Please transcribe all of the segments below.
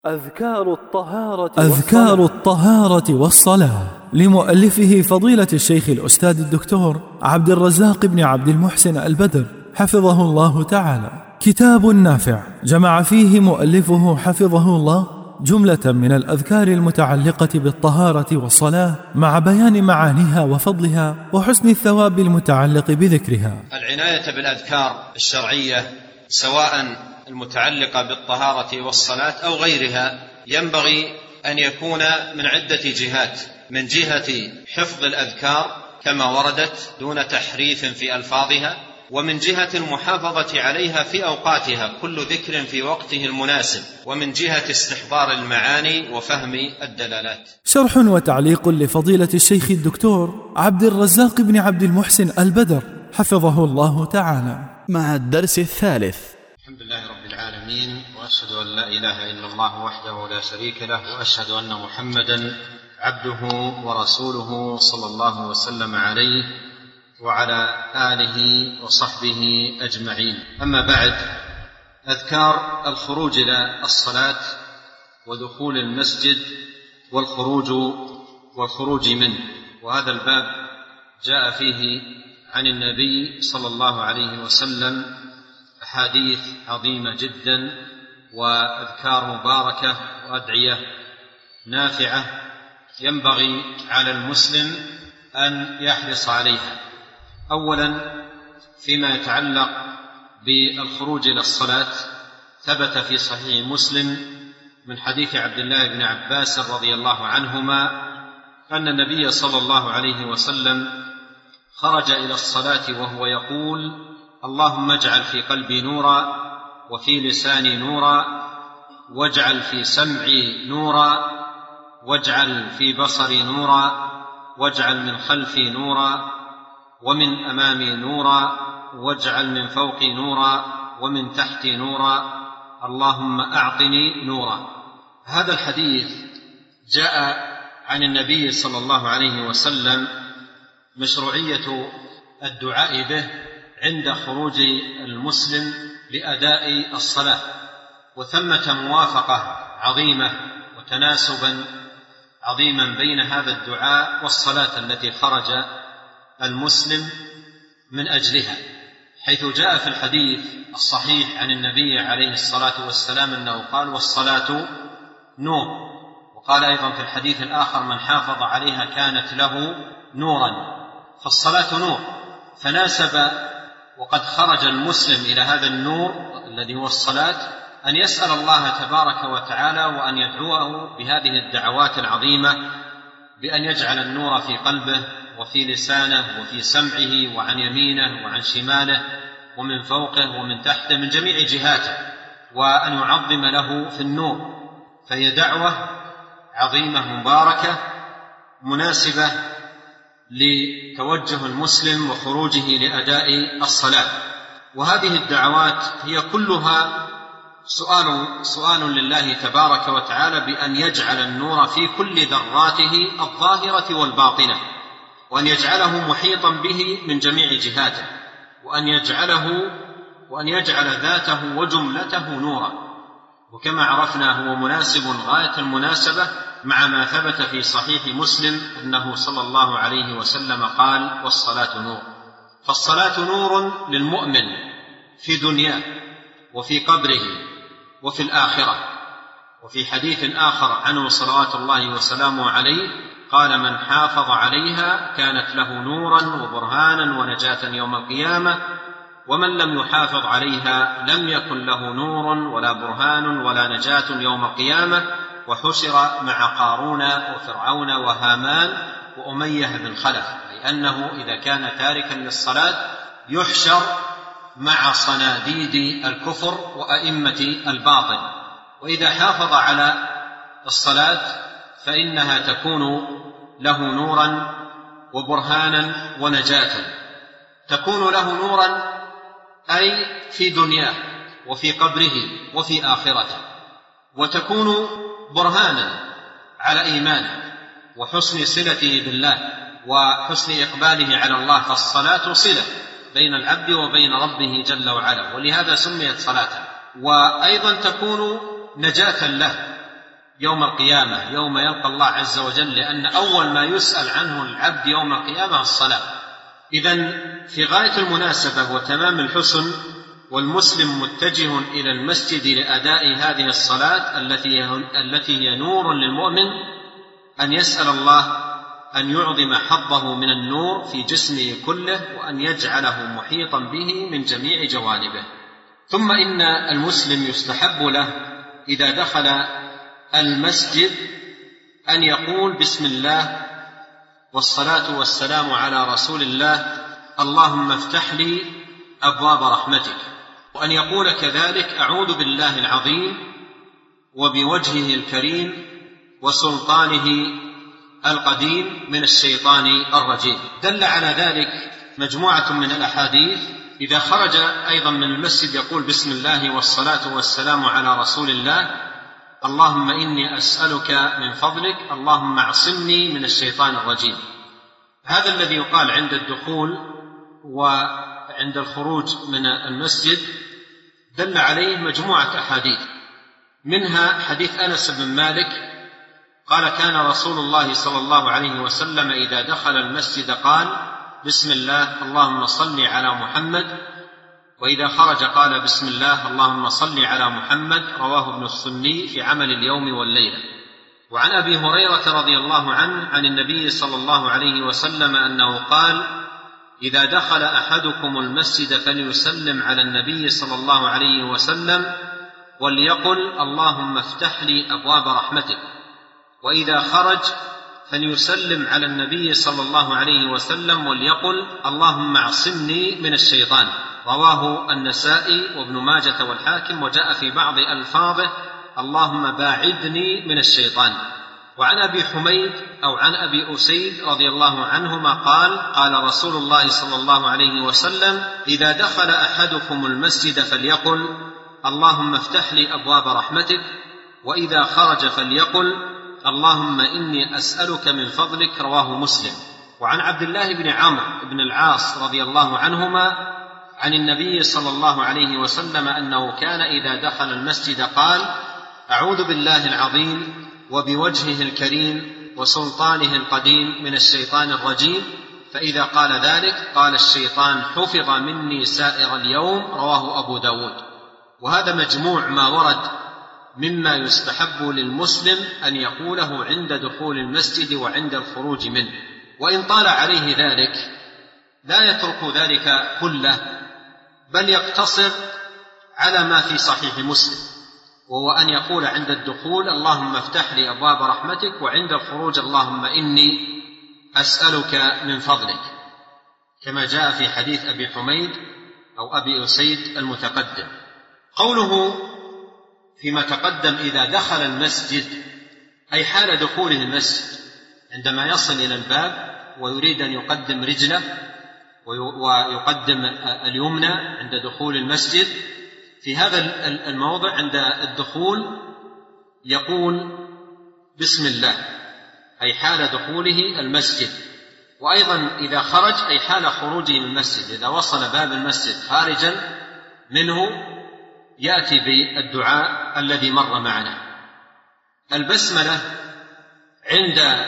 أذكار الطهارة والصلاة لمؤلفه فضيلة الشيخ الأستاذ الدكتور عبد الرزاق بن عبد المحسن البدر حفظه الله تعالى. كتاب نافع جمع فيه مؤلفه حفظه الله جملة من الأذكار المتعلقة بالطهارة والصلاة مع بيان معانيها وفضلها وحسن الثواب المتعلق بذكرها. العناية بالأذكار الشرعية سواء المتعلقة بالطهارة والصلاة أو غيرها ينبغي أن يكون من عدة جهات: من جهة حفظ الأذكار كما وردت دون تحريف في ألفاظها، ومن جهة المحافظة عليها في أوقاتها كل ذكر في وقته المناسب، ومن جهة استحضار المعاني وفهم الدلالات. شرح وتعليق لفضيلة الشيخ الدكتور عبد الرزاق بن عبد المحسن البدر حفظه الله تعالى مع الدرس الثالث. الحمد لله رب العالمين، وأشهد أن لا إله إلا الله وحده لا شريك له، وأشهد أن محمدا عبده ورسوله صلى الله وسلم عليه وعلى آله وصحبه أجمعين. أما بعد، أذكار الخروج إلى الصلاة ودخول المسجد والخروج منه، وهذا الباب جاء فيه عن النبي صلى الله عليه وسلم أحاديث عظيمة جدا وأذكار مباركة وأدعية نافعة ينبغي على المسلم أن يحرص عليها. أولا، فيما يتعلق بالخروج إلى الصلاة، ثبت في صحيح مسلم من حديث عبد الله بن عباس رضي الله عنهما أن النبي صلى الله عليه وسلم خرج إلى الصلاة وهو يقول: اللهم اجعل في قلبي نورا، وفي لساني نورا، واجعل في سمعي نورا، واجعل في بصري نورا، واجعل من خلفي نورا، ومن أمامي نورا، واجعل من فوقي نورا، ومن تحتي نورا، اللهم أعطني نورا. هذا الحديث جاء عن النبي صلى الله عليه وسلم مشروعية الدعاء به عند خروج المسلم لأداء الصلاة، وثمة موافقة عظيمة وتناسبا عظيما بين هذا الدعاء والصلاة التي خرج المسلم من أجلها، حيث جاء في الحديث الصحيح عن النبي عليه الصلاة والسلام أنه قال: والصلاة نور. وقال أيضا في الحديث الآخر: من حافظ عليها كانت له نورا. فالصلاة نور، فناسب وقد خرج المسلم إلى هذا النور الذي هو الصلاة أن يسأل الله تبارك وتعالى وأن يدعوه بهذه الدعوات العظيمة بأن يجعل النور في قلبه وفي لسانه وفي سمعه وعن يمينه وعن شماله ومن فوقه ومن تحته من جميع جهاته، وأن يعظم له في النور. فهي دعوة عظيمة مباركة مناسبة لتوجه المسلم وخروجه لأداء الصلاة. وهذه الدعوات هي كلها سؤال لله تبارك وتعالى بأن يجعل النور في كل ذراته الظاهرة والباطنة، وأن يجعله محيطا به من جميع جهاته، وأن يجعل ذاته وجملته نورا. وكما عرفنا هو مناسب غاية المناسبة مع ما ثبت في صحيح مسلم أنه صلى الله عليه وسلم قال: والصلاة نور. فالصلاة نور للمؤمن في دنياه وفي قبره وفي الآخرة. وفي حديث آخر عنه صلوات الله وسلامه عليه قال: من حافظ عليها كانت له نورا وبرهانا ونجاة يوم القيامة، ومن لم يحافظ عليها لم يكن له نور ولا برهان ولا نجاة يوم القيامة، وحشر مع قارون وفرعون وهامان وأمية بن خلف، أي أنه إذا كان تاركا للصلاة يحشر مع صناديد الكفر وأئمة الباطل. وإذا حافظ على الصلاة فإنها تكون له نورا وبرهانا ونجاة. تكون له نورا أي في دنياه وفي قبره وفي آخرته، وتكون برهانا على إيمانه وحسن صلته بالله وحسن إقباله على الله. فالصلاة صلة بين العبد وبين ربه جل وعلا، ولهذا سميت صلاة. وأيضا تكون نجاة له يوم القيامة يوم يلقى الله عز وجل، لأن أول ما يسأل عنه العبد يوم القيامة الصلاة. إذن في غاية المناسبة وتمام الحسن والمسلم متجه إلى المسجد لأداء هذه الصلاة التي هي نور للمؤمن، أن يسأل الله أن يعظم حظه من النور في جسمه كله، وأن يجعله محيطا به من جميع جوانبه. ثم إن المسلم يستحب له إذا دخل المسجد أن يقول بسم الله والصلاة والسلام على رسول الله، اللهم افتح لي أبواب رحمتك، وأن يقول كذلك أعوذ بالله العظيم وبوجهه الكريم وسلطانه القديم من الشيطان الرجيم. دل على ذلك مجموعة من الأحاديث. إذا خرج أيضا من المسجد يقول بسم الله والصلاة والسلام على رسول الله، اللهم إني أسألك من فضلك اللهم اعصمني من الشيطان الرجيم. هذا الذي يقال عند الدخول وعند الخروج من المسجد دل عليه مجموعة أحاديث، منها حديث أنس بن مالك قال كان رسول الله صلى الله عليه وسلم إذا دخل المسجد قال بسم الله اللهم صل على محمد، وإذا خرج قال بسم الله اللهم صل على محمد. رواه ابن السني في عمل اليوم والليلة. وعن أبي هريرة رضي الله عنه عن النبي صلى الله عليه وسلم أنه قال إذا دخل أحدكم المسجد فليسلم على النبي صلى الله عليه وسلم وليقل اللهم افتح لي أبواب رحمتك، وإذا خرج فليسلم على النبي صلى الله عليه وسلم وليقل اللهم اعصمني من الشيطان. رواه النسائي وابن ماجة والحاكم، وجاء في بعض ألفاظه اللهم باعدني من الشيطان. وعن أبي حميد أو عن أبي أسيد رضي الله عنهما قال قال رسول الله صلى الله عليه وسلم إذا دخل أحدكم المسجد فليقل اللهم افتح لي أبواب رحمتك، وإذا خرج فليقل اللهم إني أسألك من فضلك. رواه مسلم. وعن عبد الله بن عمرو بن العاص رضي الله عنهما عن النبي صلى الله عليه وسلم أنه كان إذا دخل المسجد قال أعوذ بالله العظيم وبوجهه الكريم وسلطانه القديم من الشيطان الرجيم، فإذا قال ذلك قال الشيطان حفظ مني سائر اليوم. رواه أبو داود. وهذا مجموع ما ورد مما يستحب للمسلم أن يقوله عند دخول المسجد وعند الخروج منه، وإن طال عليه ذلك لا يترك ذلك كله، بل يقتصر على ما في صحيح مسلم، وهو أن يقول عند الدخول اللهم افتح لي أبواب رحمتك، وعند الخروج اللهم إني أسألك من فضلك، كما جاء في حديث أبي حميد أو أبي أسيد المتقدم. قوله فيما تقدم إذا دخل المسجد أي حال دخوله المسجد، عندما يصل إلى الباب ويريد أن يقدم رجله ويقدم اليمنى عند دخول المسجد، في هذا الموضع عند الدخول يقول بسم الله أي حال دخوله المسجد، وأيضا إذا خرج أي حال خروجه من المسجد. إذا وصل باب المسجد خارجا منه يأتي بالدعاء الذي مر معنا. البسملة عند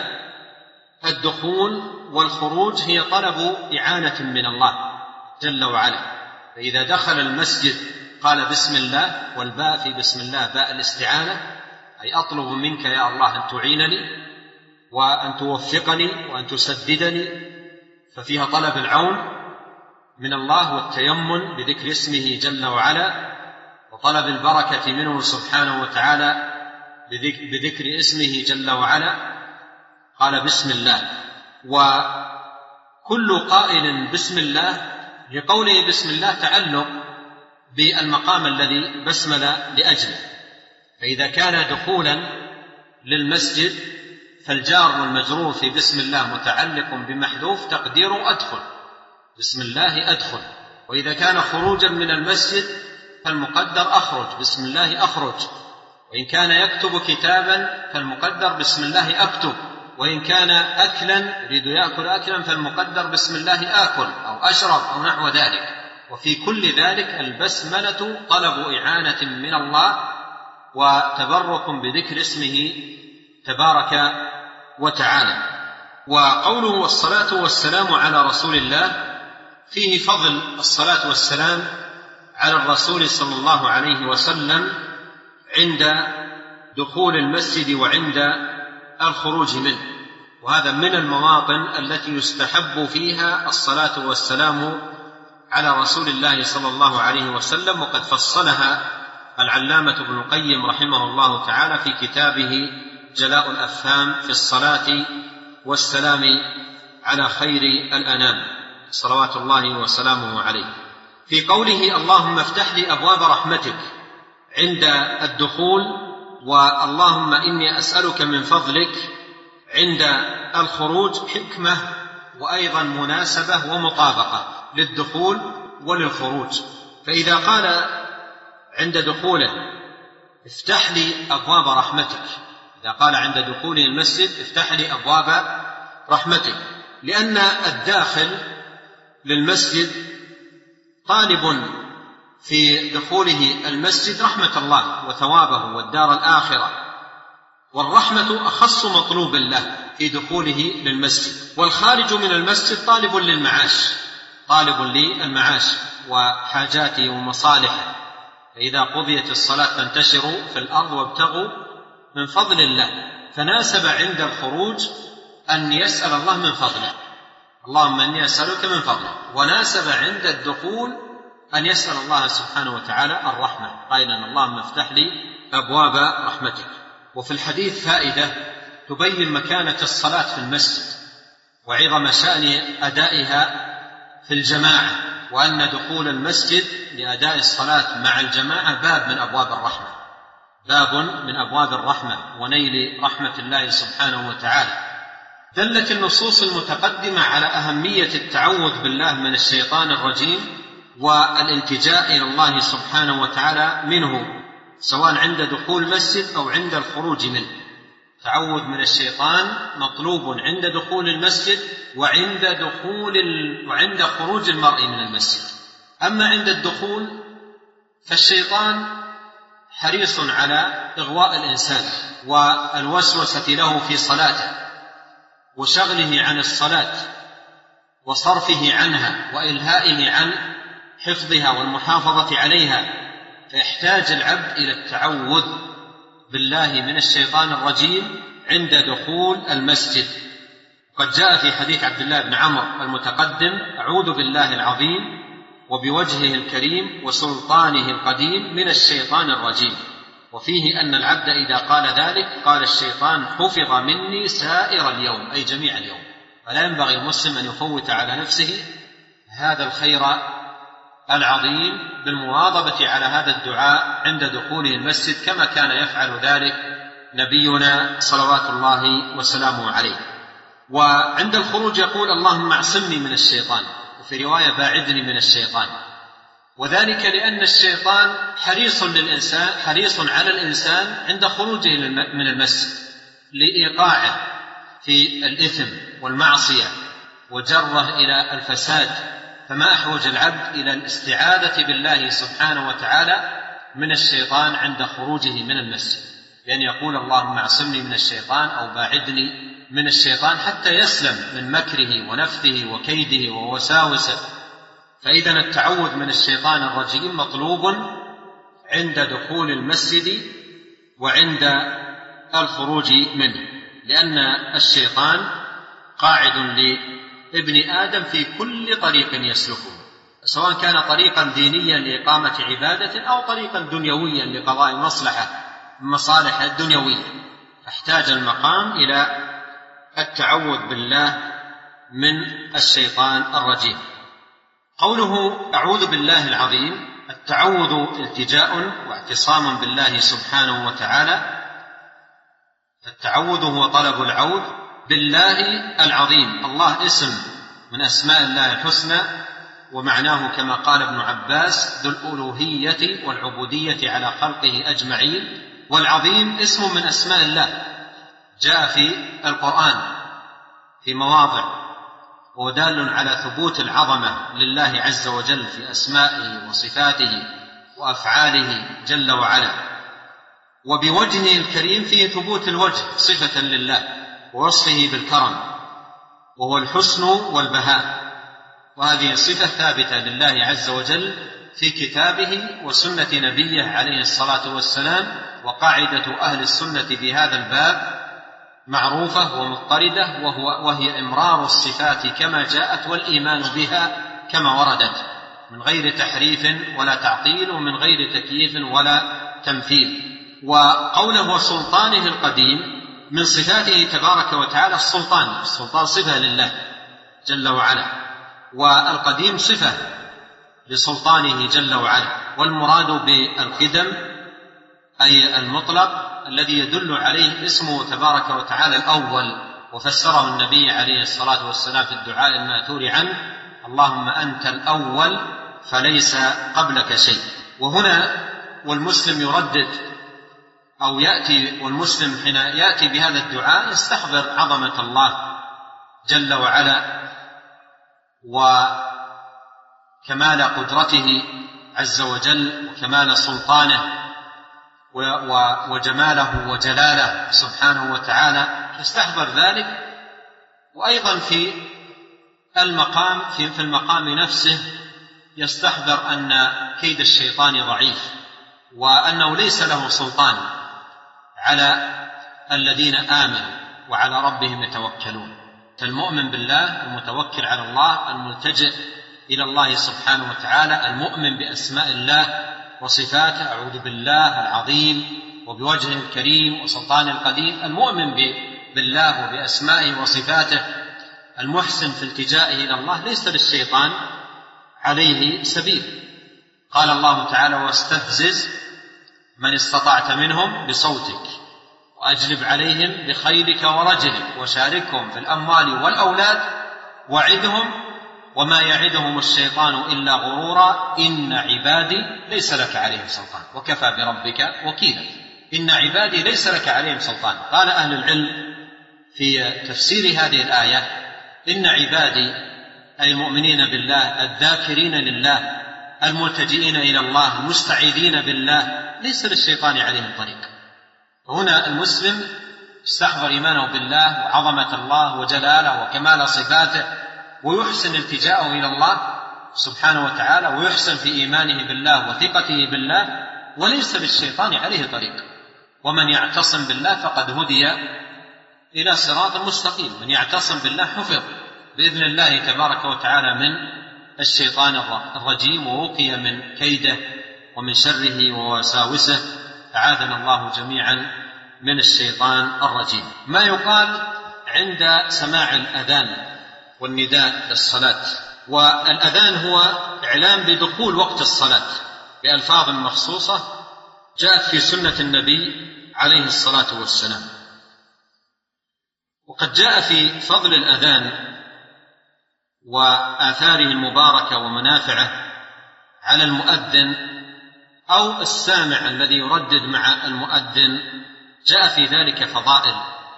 الدخول والخروج هي طلب إعانة من الله جل وعلا، فإذا دخل المسجد قال بسم الله، والباء في بسم الله باء الاستعانة، أي أطلب منك يا الله أن تعينني وأن توفقني وأن تسددني، ففيها طلب العون من الله والتيمن بذكر اسمه جل وعلا، وطلب البركة منه سبحانه وتعالى بذكر اسمه جل وعلا. قال بسم الله، وكل قائل بسم الله لقوله بسم الله تعلق بالمقام الذي بسمل لأجله، فإذا كان دخولا للمسجد فالجار والمجرور في بسم الله متعلق بمحذوف تقديره أدخل، بسم الله أدخل. وإذا كان خروجا من المسجد فالمقدر أخرج، بسم الله أخرج. وإن كان يكتب كتابا فالمقدر بسم الله أكتب. وإن كان أكلا يريد يأكل أكلا فالمقدر بسم الله آكل أو أشرب أو نحو ذلك. وفي كل ذلك البسملة طلب إعانة من الله وتبرك بذكر اسمه تبارك وتعالى. وقوله والصلاة والسلام على رسول الله فيه فضل الصلاة والسلام على الرسول صلى الله عليه وسلم عند دخول المسجد وعند الخروج منه، وهذا من المواطن التي يستحب فيها الصلاة والسلام على رسول الله صلى الله عليه وسلم، وقد فصلها العلامة ابن القيم رحمه الله تعالى في كتابه جلاء الأفهام في الصلاة والسلام على خير الأنام صلوات الله وسلامه عليه، في قوله اللهم افتح لي أبواب رحمتك عند الدخول، واللهم إني أسألك من فضلك عند الخروج، حكمة وأيضا مناسبة ومطابقة للدخول وللخروج. فإذا قال عند دخوله افتح لي أبواب رحمتك، إذا قال عند دخوله المسجد افتح لي أبواب رحمتك، لأن الداخل للمسجد طالب في دخوله المسجد رحمة الله وثوابه والدار الآخرة، والرحمة أخص مطلوب له في دخوله للمسجد، والخارج من المسجد طالب للمعاش وحاجاته ومصالحه. فإذا قضيت الصلاة فانتشروا في الأرض وابتغوا من فضل الله، فناسب عند الخروج أن يسأل الله من فضله، اللهم إني أسألك من فضله، وناسب عند الدخول أن يسأل الله سبحانه وتعالى الرحمة قائلا اللهم افتح لي أبواب رحمتك. وفي الحديث فائدة تبين مكانة الصلاة في المسجد وعظم شأن أدائها في الجماعة، وأن دخول المسجد لأداء الصلاة مع الجماعة باب من أبواب الرحمة ونيل رحمة الله سبحانه وتعالى. دلت النصوص المتقدمة على أهمية التعوذ بالله من الشيطان الرجيم والالتجاء إلى الله سبحانه وتعالى منه، سواء عند دخول المسجد أو عند الخروج منه. التعوذ من الشيطان مطلوب عند دخول المسجد وعند خروج المرء من المسجد. أما عند الدخول فالشيطان حريص على إغواء الإنسان والوسوسة له في صلاته وشغله عن الصلاة وصرفه عنها وإلهائه عن حفظها والمحافظة عليها، فيحتاج العبد إلى التعوذ بالله من الشيطان الرجيم عند دخول المسجد. قد جاء في حديث عبد الله بن عمرو المتقدم أعوذ بالله العظيم وبوجهه الكريم وسلطانه القديم من الشيطان الرجيم، وفيه أن العبد إذا قال ذلك قال الشيطان حفظ مني سائر اليوم، أي جميع اليوم. فلا ينبغي المسلم أن يفوت على نفسه هذا الخير العظيم بالمواظبة على هذا الدعاء عند دخوله المسجد، كما كان يفعل ذلك نبينا صلوات الله وسلامه عليه. وعند الخروج يقول اللهم اعصمني من الشيطان، وفي رواية باعدني من الشيطان، وذلك لأن الشيطان حريص على الإنسان عند خروجه من المسجد لإيقاعه في الإثم والمعصية وجره إلى الفساد، فما أحوج العبد إلى الاستعاذة بالله سبحانه وتعالى من الشيطان عند خروجه من المسجد، بأن يقول اللهم اعصمني من الشيطان أو باعدني من الشيطان حتى يسلم من مكره ونفثه وكيده ووساوسه. فإذا التعوذ من الشيطان الرجيم مطلوب عند دخول المسجد وعند الخروج منه، لأن الشيطان قاعد لابن آدم في كل طريق يسلكه، سواء كان طريقا دينيا لإقامة عبادة أو طريقا دنيويا لقضاء مصالح الدنيوية، فاحتاج المقام إلى التعوذ بالله من الشيطان الرجيم. قوله أعوذ بالله العظيم، التعوذ التجاء واعتصام بالله سبحانه وتعالى. التعوذ هو طلب العوذ بالله العظيم. الله اسم من أسماء الله الحسنى، ومعناه كما قال ابن عباس ذو الألوهية والعبودية على خلقه أجمعين، والعظيم اسم من أسماء الله جاء في القرآن في مواضع، ودال على ثبوت العظمة لله عز وجل في أسمائه وصفاته وأفعاله جل وعلا. وبوجهه الكريم فيه ثبوت الوجه صفة لله ووصفه بالكرم وهو الحسن والبهاء، وهذه صفة ثابتة لله عز وجل في كتابه وسنة نبيه عليه الصلاة والسلام. وقاعدة أهل السنة في هذا الباب معروفة ومضطردة، وهي إمرار الصفات كما جاءت والإيمان بها كما وردت من غير تحريف ولا تعطيل ومن غير تكييف ولا تمثيل. وقوله وسلطانه القديم من صفاته تبارك وتعالى السلطان صفة لله جل وعلا، والقديم صفة لسلطانه جل وعلا. والمراد بالقدم أي المطلق الذي يدل عليه اسمه تبارك وتعالى الأول، وفسره النبي عليه الصلاة والسلام في الدعاء الماثور عنه: اللهم أنت الأول فليس قبلك شيء. وهنا والمسلم يردد أو يأتي، والمسلم حين يأتي بهذا الدعاء يستحضر عظمة الله جل وعلا وكمال قدرته عز وجل وكمال سلطانه وجماله وجلاله سبحانه وتعالى، يستحضر ذلك. وأيضا في المقام نفسه يستحضر أن كيد الشيطان ضعيف، وأنه ليس له سلطان على الذين آمنوا وعلى ربهم يتوكلون. فالمؤمن بالله المتوكل على الله الملتجئ إلى الله سبحانه وتعالى المؤمن بأسماء الله وصفاته، أعوذ بالله العظيم وبوجهه الكريم وسلطانه القديم، المؤمن بالله وبأسمائه وصفاته المحسن في التجائه إلى الله ليس للشيطان عليه سبيل. قال الله تعالى: واستفزز من استطعت منهم بصوتك وأجلب عليهم بخيلك ورجلك وشاركهم في الأموال والأولاد وعدهم وما يعدهم الشيطان إلا غرورا إن عبادي ليس لك عليهم سلطان وكفى بربك وكيلا. إن عبادي ليس لك عليهم سلطان. قال أهل العلم في تفسير هذه الآية: إن عبادي أي المؤمنين بالله الذاكرين لله الملتجئين إلى الله المستعيذين بالله ليس للشيطان عليهم طريق. هنا المسلم استحضر إيمانه بالله وعظمة الله وجلاله وكمال صفاته، ويحسن التجاءه إلى الله سبحانه وتعالى، ويحسن في إيمانه بالله وثقته بالله، وليس للشيطان عليه طريق. ومن يعتصم بالله فقد هدي إلى صراط مستقيم. من يعتصم بالله حفظ بإذن الله تبارك وتعالى من الشيطان الرجيم، ووقي من كيده ومن شره ووساوسه، أعاذنا الله جميعا من الشيطان الرجيم. ما يقال عند سماع الأذان والنداء للصلاة. والأذان هو إعلام بدخول وقت الصلاة بألفاظ مخصوصة جاءت في سنة النبي عليه الصلاة والسلام. وقد جاء في فضل الأذان وآثاره المباركة ومنافعه على المؤذن أو السامع الذي يردد مع المؤذن، جاء في ذلك فضائل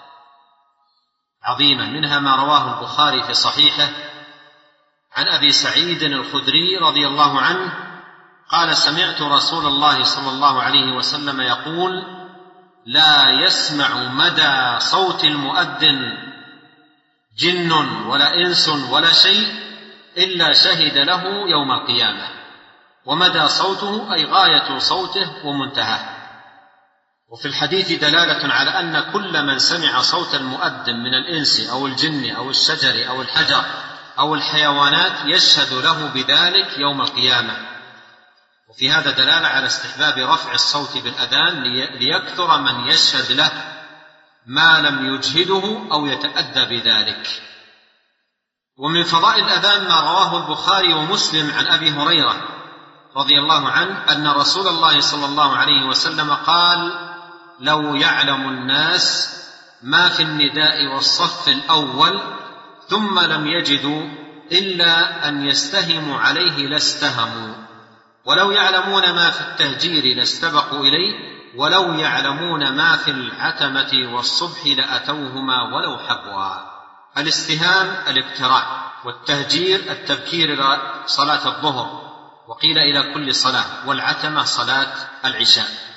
عظيمة، منها ما رواه البخاري في صحيحه عن أبي سعيد الخدري رضي الله عنه قال: سمعت رسول الله صلى الله عليه وسلم يقول: لا يسمع مدى صوت المؤذن جن ولا إنس ولا شيء إلا شهد له يوم القيامة. ومدى صوته أي غاية صوته ومنتهاه. وفي الحديث دلالة على أن كل من سمع صوت المؤذن من الإنس أو الجن أو الشجر أو الحجر أو الحيوانات يشهد له بذلك يوم القيامة. وفي هذا دلالة على استحباب رفع الصوت بالأذان ليكثر من يشهد له ما لم يجهده أو يتأذى بذلك. ومن فضائل الأذان ما رواه البخاري ومسلم عن أبي هريرة رضي الله عنه أن رسول الله صلى الله عليه وسلم قال: لو يعلم الناس ما في النداء والصف الأول ثم لم يجدوا إلا أن يستهموا عليه لاستهموا، ولو يعلمون ما في التهجير لاستبقوا إليه، ولو يعلمون ما في العتمة والصبح لأتوهما ولو حبوا. الاستهام الاقتراع، والتهجير التبكير إلى صلاة الظهر وقيل إلى كل صلاة، والعتمة صلاة العشاء.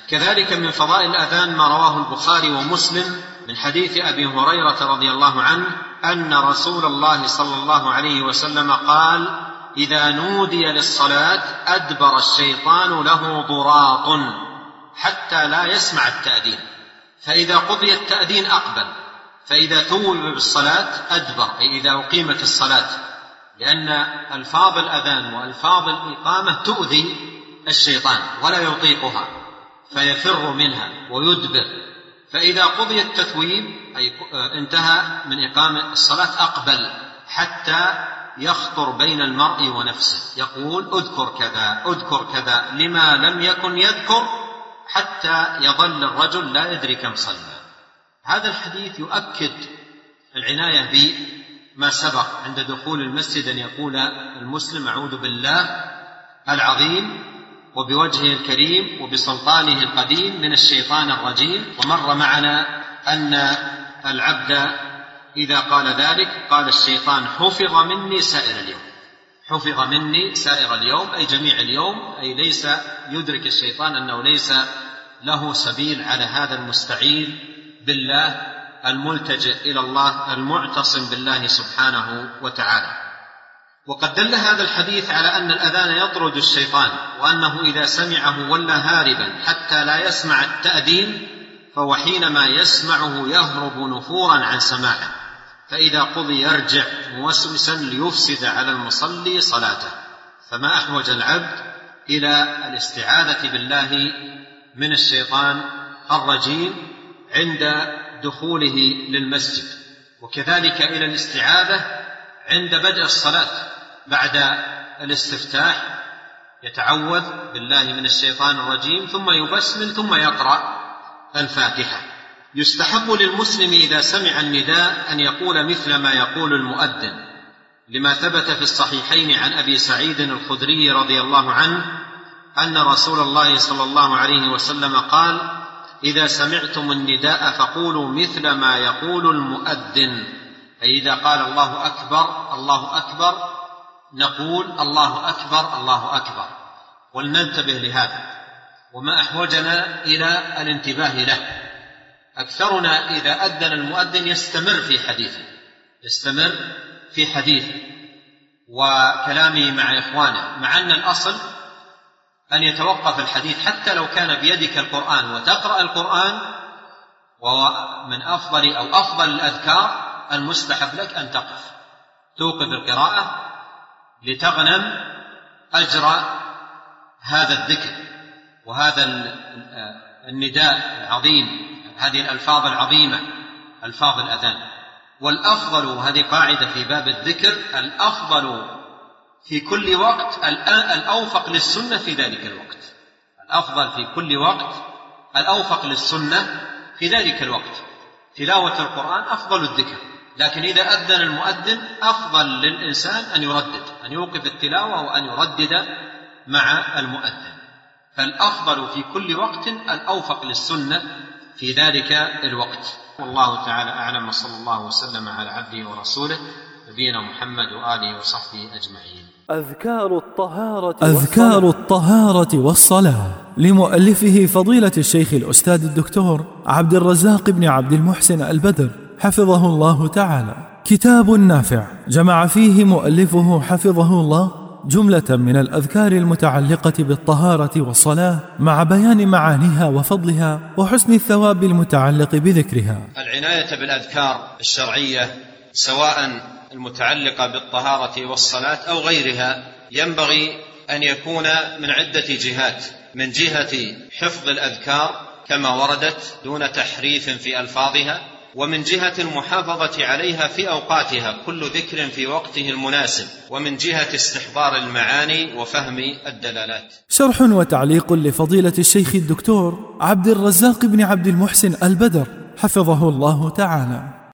كذلك من فضائل الأذان ما رواه البخاري ومسلم من حديث أبي هريرة رضي الله عنه أن رسول الله صلى الله عليه وسلم قال: إذا نودي للصلاة أدبر الشيطان له ضراط حتى لا يسمع التأذين، فإذا قضي التأذين أقبل، فإذا ثوب بالصلاة أدبر، أي إذا أقيمت الصلاة، لأن ألفاظ الأذان وألفاظ الإقامة تؤذي الشيطان ولا يطيقها فيفر منها ويدبر، فإذا قضي التثويب أي انتهى من إقامة الصلاة أقبل حتى يخطر بين المرء ونفسه، يقول: اذكر كذا اذكر كذا، لما لم يكن يذكر حتى يظل الرجل لا يدري كم صلى. هذا الحديث يؤكد العناية بما سبق عند دخول المسجد، أن يقول المسلم: أعوذ بالله العظيم وبوجهه الكريم وبسلطانه القديم من الشيطان الرجيم. ومر معنا أن العبد إذا قال ذلك قال الشيطان: حفظ مني سائر اليوم، حفظ مني سائر اليوم، أي جميع اليوم، أي ليس يدرك الشيطان أنه ليس له سبيل على هذا المستعين بالله الملتجئ إلى الله المعتصم بالله سبحانه وتعالى. وقد دل هذا الحديث على أن الأذان يطرد الشيطان، وأنه إذا سمعه ولى هاربا حتى لا يسمع التأذين، فهو حينما يسمعه يهرب نفورا عن سماعه، فإذا قضي يرجع موسوسا ليفسد على المصلي صلاته. فما أحوج العبد إلى الاستعاذة بالله من الشيطان الرجيم عند دخوله للمسجد، وكذلك إلى الاستعاذة عند بدء الصلاة بعد الاستفتاح، يتعوذ بالله من الشيطان الرجيم ثم يبسمل ثم يقرأ الفاتحة. يستحب للمسلم إذا سمع النداء أن يقول مثل ما يقول المؤذن، لما ثبت في الصحيحين عن أبي سعيد الخدري رضي الله عنه أن رسول الله صلى الله عليه وسلم قال: إذا سمعتم النداء فقولوا مثل ما يقول المؤذن، أي إذا قال الله أكبر الله أكبر نقول الله أكبر الله أكبر، ولننتبه لهذا، وما أحوجنا إلى الانتباه له. أكثرنا إذا أذن المؤذن يستمر في حديثه وكلامه مع إخوانه، مع أن الأصل أن يتوقف الحديث حتى لو كان بيدك القرآن وتقرأ القرآن، ومن أفضل أو أفضل الأذكار المستحب لك أن توقف القراءة لتغنم أجر هذا الذكر وهذا النداء العظيم، هذه الألفاظ العظيمة، ألفاظ الأذان. والأفضل، وهذه قاعدة في باب الذكر، الأفضل في كل وقت الأوفق للسنة في ذلك الوقت، الأفضل في كل وقت الأوفق للسنة في ذلك الوقت. تلاوة القرآن أفضل الذكر، لكن إذا أذن المؤذن أفضل للإنسان أن يردد، أن يوقف التلاوة وأن يردد مع المؤذن، فالأفضل في كل وقت الأوفق للسنة في ذلك الوقت. والله تعالى أعلم، وصلى الله وسلم على عبده ورسوله نبينا محمد وآله وصحبه أجمعين. أذكار الطهارة والصلاة لمؤلفه فضيلة الشيخ الأستاذ الدكتور عبد الرزاق بن عبد المحسن البدر حفظه الله تعالى. كتاب نافع جمع فيه مؤلفه حفظه الله جملة من الأذكار المتعلقة بالطهارة والصلاة، مع بيان معانيها وفضلها وحسن الثواب المتعلق بذكرها. العناية بالأذكار الشرعية سواء المتعلقة بالطهارة والصلاة أو غيرها ينبغي أن يكون من عدة جهات: من جهة حفظ الأذكار كما وردت دون تحريف في ألفاظها، ومن جهة المحافظة عليها في أوقاتها كل ذكر في وقته المناسب، ومن جهة استحضار المعاني وفهم الدلالات. شرح وتعليق لفضيلة الشيخ الدكتور عبد الرزاق بن عبد المحسن البدر حفظه الله تعالى.